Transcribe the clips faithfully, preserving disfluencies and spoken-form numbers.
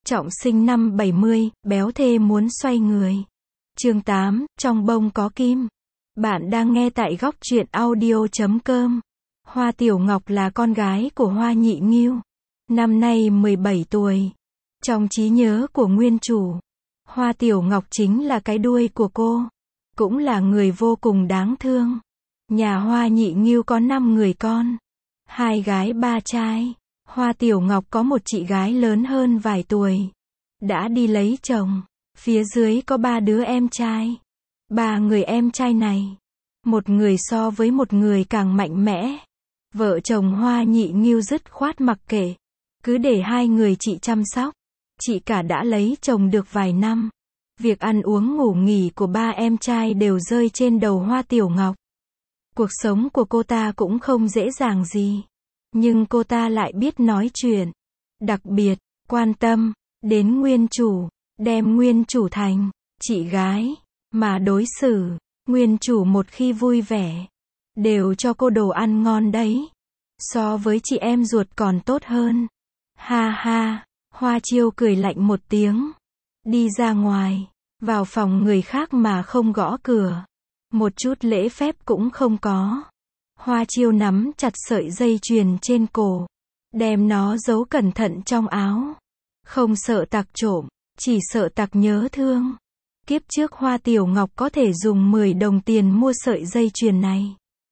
Trọng sinh năm bảy mươi, béo thê muốn xoay người. Chương tám, trong bông có kim. Bạn đang nghe tại góc truyện audio chấm com. Hoa Tiểu Ngọc là con gái của Hoa Nhị Nghiêu. Năm nay mười bảy tuổi. Trong trí nhớ của nguyên chủ, Hoa Tiểu Ngọc chính là cái đuôi của cô. Cũng là người vô cùng đáng thương. Nhà Hoa Nhị Nghiêu có năm người con. Hai gái ba trai. Hoa Tiểu Ngọc có một chị gái lớn hơn vài tuổi. Đã đi lấy chồng. Phía dưới có ba đứa em trai. Ba người em trai này, một người so với một người càng mạnh mẽ. Vợ chồng Hoa Nhị Nghiêu dứt khoát mặc kệ. Cứ để hai người chị chăm sóc. Chị cả đã lấy chồng được vài năm. Việc ăn uống ngủ nghỉ của ba em trai đều rơi trên đầu Hoa Tiểu Ngọc. Cuộc sống của cô ta cũng không dễ dàng gì. Nhưng cô ta lại biết nói chuyện. Đặc biệt, quan tâm đến nguyên chủ. Đem nguyên chủ thành chị gái. Mà đối xử nguyên chủ một khi vui vẻ, đều cho cô đồ ăn ngon đấy. So với chị em ruột còn tốt hơn. Ha ha. Hoa Chiêu cười lạnh một tiếng. Đi ra ngoài. Vào phòng người khác mà không gõ cửa. Một chút lễ phép cũng không có. Hoa Chiêu nắm chặt sợi dây chuyền trên cổ. Đem nó giấu cẩn thận trong áo. Không sợ tặc trộm, chỉ sợ tặc nhớ thương. Kiếp trước Hoa Tiểu Ngọc có thể dùng mười đồng tiền mua sợi dây chuyền này.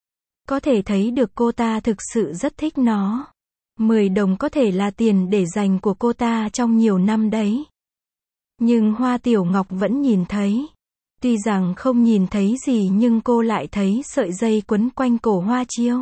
Có thể thấy được cô ta thực sự rất thích nó. mười đồng có thể là tiền để dành của cô ta trong nhiều năm đấy. Nhưng Hoa Tiểu Ngọc vẫn nhìn thấy. Tuy rằng không nhìn thấy gì nhưng cô lại thấy sợi dây quấn quanh cổ Hoa Chiêu.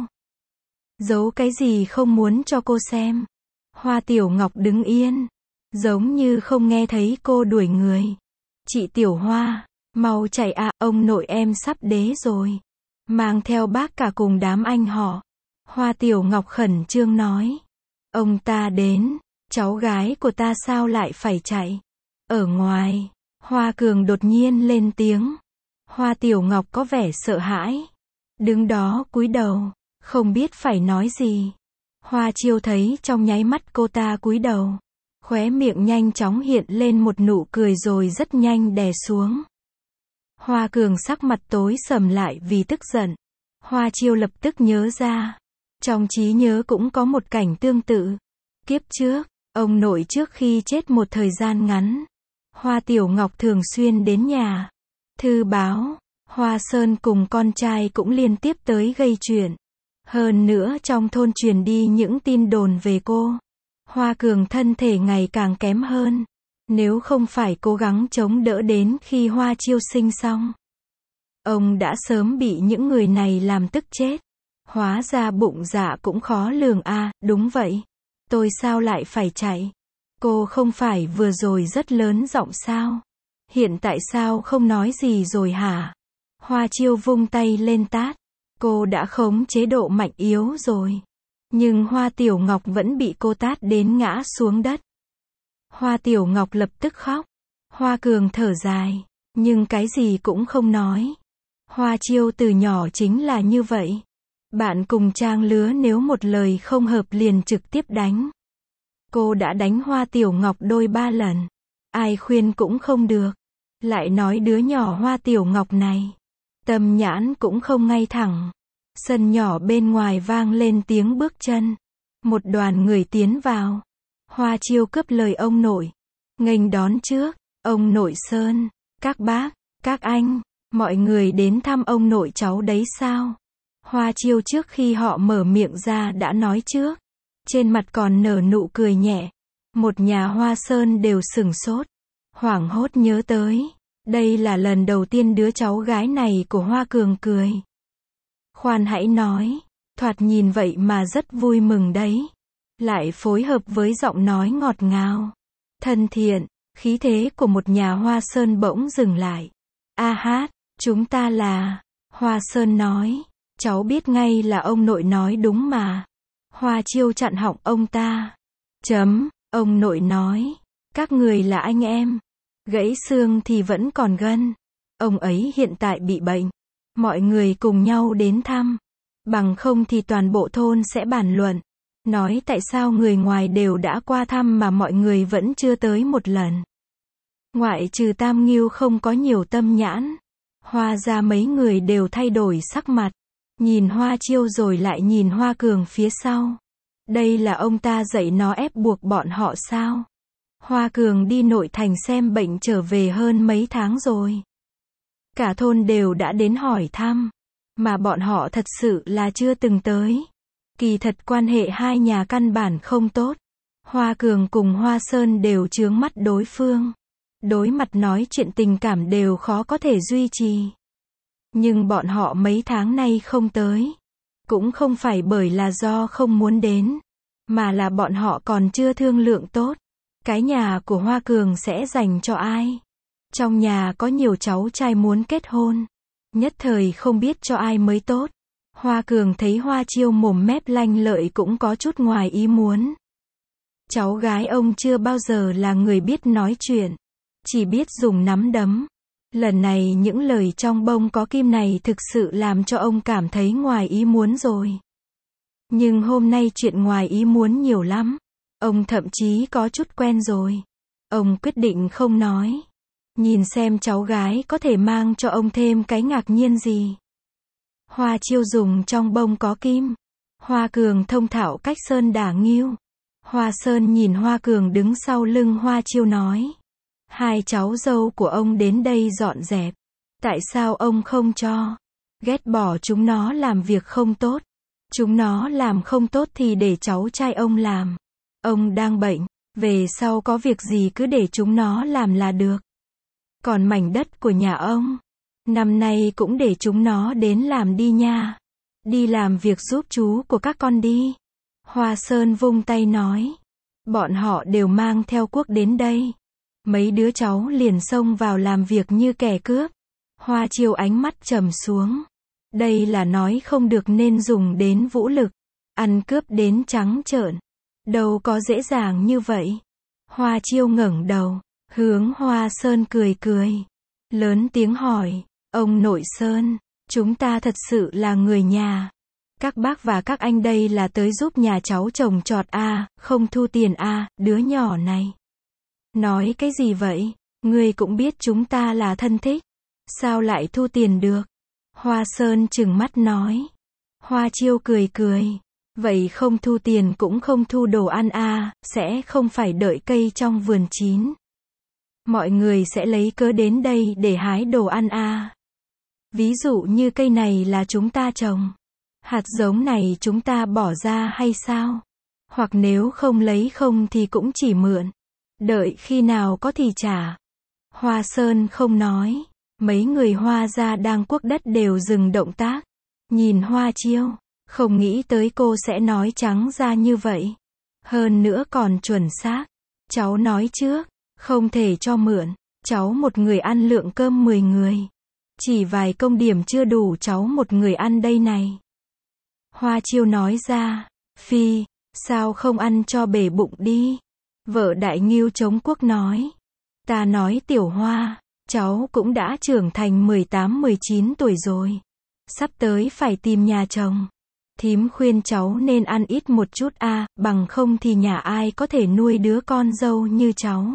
Giấu cái gì không muốn cho cô xem. Hoa Tiểu Ngọc đứng yên, giống như không nghe thấy cô đuổi người. Chị Tiểu Hoa, mau chạy à, ông nội em sắp đế rồi. Mang theo bác cả cùng đám anh họ. Hoa Tiểu Ngọc khẩn trương nói. Ông ta đến, cháu gái của ta sao lại phải chạy? Ở ngoài, Hoa Cường đột nhiên lên tiếng. Hoa Tiểu Ngọc có vẻ sợ hãi. Đứng đó cúi đầu, không biết phải nói gì. Hoa Chiêu thấy trong nháy mắt cô ta cúi đầu. Khóe miệng nhanh chóng hiện lên một nụ cười rồi rất nhanh đè xuống. Hoa Cường sắc mặt tối sầm lại vì tức giận. Hoa Chiêu lập tức nhớ ra. Trong trí nhớ cũng có một cảnh tương tự. Kiếp trước, ông nội trước khi chết một thời gian ngắn, Hoa Tiểu Ngọc thường xuyên đến nhà. Thư báo, Hoa Sơn cùng con trai cũng liên tiếp tới gây chuyện. Hơn nữa trong thôn truyền đi những tin đồn về cô. Hoa Cường thân thể ngày càng kém hơn. Nếu không phải cố gắng chống đỡ đến khi Hoa Chiêu sinh xong, ông đã sớm bị những người này làm tức chết. Hóa ra bụng dạ cũng khó lường a. À, đúng vậy. Tôi sao lại phải chạy? Cô không phải vừa rồi rất lớn giọng sao? Hiện tại sao không nói gì rồi hả? Hoa Chiêu vung tay lên tát. Cô đã khống chế độ mạnh yếu rồi. Nhưng Hoa Tiểu Ngọc vẫn bị cô tát đến ngã xuống đất. Hoa Tiểu Ngọc lập tức khóc. Hoa Cường thở dài, nhưng cái gì cũng không nói. Hoa Chiêu từ nhỏ chính là như vậy. Bạn cùng trang lứa nếu một lời không hợp liền trực tiếp đánh. Cô đã đánh Hoa Tiểu Ngọc đôi ba lần. Ai khuyên cũng không được. Lại nói đứa nhỏ Hoa Tiểu Ngọc này, tâm nhãn cũng không ngay thẳng. Sân nhỏ bên ngoài vang lên tiếng bước chân. Một đoàn người tiến vào. Hoa Chiêu cướp lời ông nội. Nghênh đón trước. Ông nội Sơn, các bác, các anh, mọi người đến thăm ông nội cháu đấy sao? Hoa Chiêu trước khi họ mở miệng ra đã nói trước. Trên mặt còn nở nụ cười nhẹ. Một nhà Hoa Sơn đều sửng sốt. Hoảng hốt nhớ tới. Đây là lần đầu tiên đứa cháu gái này của Hoa Cường cười. Khoan hãy nói, thoạt nhìn vậy mà rất vui mừng đấy. Lại phối hợp với giọng nói ngọt ngào, thân thiện, khí thế của một nhà Hoa Sơn bỗng dừng lại. A hát, chúng ta là... Hoa Sơn nói, cháu biết ngay là ông nội nói đúng mà. Hoa Chiêu chặn họng ông ta. Chấm, ông nội nói, các người là anh em. Gãy xương thì vẫn còn gân. Ông ấy hiện tại bị bệnh. Mọi người cùng nhau đến thăm. Bằng không thì toàn bộ thôn sẽ bàn luận. Nói tại sao người ngoài đều đã qua thăm mà mọi người vẫn chưa tới một lần. Ngoại trừ Tam Ngưu không có nhiều tâm nhãn. Hoa ra mấy người đều thay đổi sắc mặt. Nhìn Hoa Chiêu rồi lại nhìn Hoa Cường phía sau. Đây là ông ta dạy nó ép buộc bọn họ sao? Hoa Cường đi nội thành xem bệnh trở về hơn mấy tháng rồi. Cả thôn đều đã đến hỏi thăm. Mà bọn họ thật sự là chưa từng tới. Kỳ thật quan hệ hai nhà căn bản không tốt. Hoa Cường cùng Hoa Sơn đều chướng mắt đối phương. Đối mặt nói chuyện tình cảm đều khó có thể duy trì. Nhưng bọn họ mấy tháng nay không tới. Cũng không phải bởi là do không muốn đến. Mà là bọn họ còn chưa thương lượng tốt. Cái nhà của Hoa Cường sẽ dành cho ai? Trong nhà có nhiều cháu trai muốn kết hôn. Nhất thời không biết cho ai mới tốt. Hoa Cường thấy Hoa Chiêu mồm mép lanh lợi cũng có chút ngoài ý muốn. Cháu gái ông chưa bao giờ là người biết nói chuyện. Chỉ biết dùng nắm đấm. Lần này những lời trong bông có kim này thực sự làm cho ông cảm thấy ngoài ý muốn rồi. Nhưng hôm nay chuyện ngoài ý muốn nhiều lắm. Ông thậm chí có chút quen rồi. Ông quyết định không nói. Nhìn xem cháu gái có thể mang cho ông thêm cái ngạc nhiên gì. Hoa Chiêu dùng trong bông có kim. Hoa Cường thông thạo cách sơn đả nghiêu. Hoa Sơn nhìn Hoa Cường đứng sau lưng Hoa Chiêu nói. Hai cháu dâu của ông đến đây dọn dẹp. Tại sao ông không cho? Ghét bỏ chúng nó làm việc không tốt. Chúng nó làm không tốt thì để cháu trai ông làm. Ông đang bệnh. Về sau có việc gì cứ để chúng nó làm là được. Còn mảnh đất của nhà ông. Năm nay cũng để chúng nó đến làm đi nha. Đi làm việc giúp chú của các con đi. Hoa Sơn vung tay nói. Bọn họ đều mang theo cuốc đến đây. Mấy đứa cháu liền xông vào làm việc như kẻ cướp. Hoa Chiêu ánh mắt trầm xuống. Đây là nói không được nên dùng đến vũ lực. Ăn cướp đến trắng trợn. Đâu có dễ dàng như vậy. Hoa Chiêu ngẩng đầu. Hướng Hoa Sơn cười cười. Lớn tiếng hỏi. Ông nội Sơn. Chúng ta thật sự là người nhà. Các bác và các anh đây là tới giúp nhà cháu trồng trọt à, không thu tiền à, đứa nhỏ này. Nói cái gì vậy? Ngươi cũng biết chúng ta là thân thích. Sao lại thu tiền được? Hoa Sơn trừng mắt nói. Hoa Chiêu cười cười. Vậy không thu tiền cũng không thu đồ ăn à, sẽ không phải đợi cây trong vườn chín. Mọi người sẽ lấy cớ đến đây để hái đồ ăn à. Ví dụ như cây này là chúng ta trồng. Hạt giống này chúng ta bỏ ra hay sao? Hoặc nếu không lấy không thì cũng chỉ mượn. Đợi khi nào có thì trả. Hoa Sơn không nói. Mấy người Hoa gia đang cuốc đất đều dừng động tác. Nhìn Hoa Chiêu. Không nghĩ tới cô sẽ nói trắng ra như vậy. Hơn nữa còn chuẩn xác. Cháu nói trước. Không thể cho mượn. Cháu một người ăn lượng cơm mười người. Chỉ vài công điểm chưa đủ cháu một người ăn đây này. Hoa Chiêu nói ra. Phi. Sao không ăn cho bể bụng đi? Vợ Đại Ngưu chống quốc nói. Ta nói Tiểu Hoa. Cháu cũng đã trưởng thành mười tám mười chín tuổi rồi. Sắp tới phải tìm nhà chồng. Thím khuyên cháu nên ăn ít một chút a, bằng không thì nhà ai có thể nuôi đứa con dâu như cháu.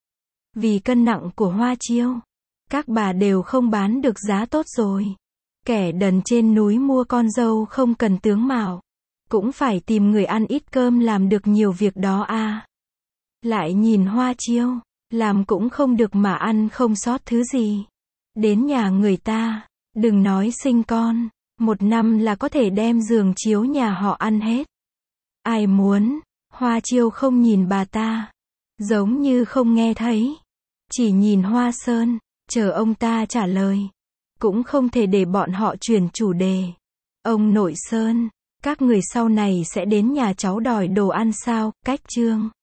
Vì cân nặng của Hoa Chiêu, các bà đều không bán được giá tốt rồi. Kẻ đần trên núi mua con dâu không cần tướng mạo, cũng phải tìm người ăn ít cơm làm được nhiều việc đó a. Lại nhìn Hoa Chiêu, làm cũng không được mà ăn không sót thứ gì. Đến nhà người ta, đừng nói sinh con, một năm là có thể đem giường chiếu nhà họ ăn hết. Ai muốn? Hoa Chiêu không nhìn bà ta, giống như không nghe thấy. Chỉ nhìn Hoa Sơn, chờ ông ta trả lời. Cũng không thể để bọn họ chuyển chủ đề. Ông nội Sơn, các người sau này sẽ đến nhà cháu đòi đồ ăn sao? Cách chương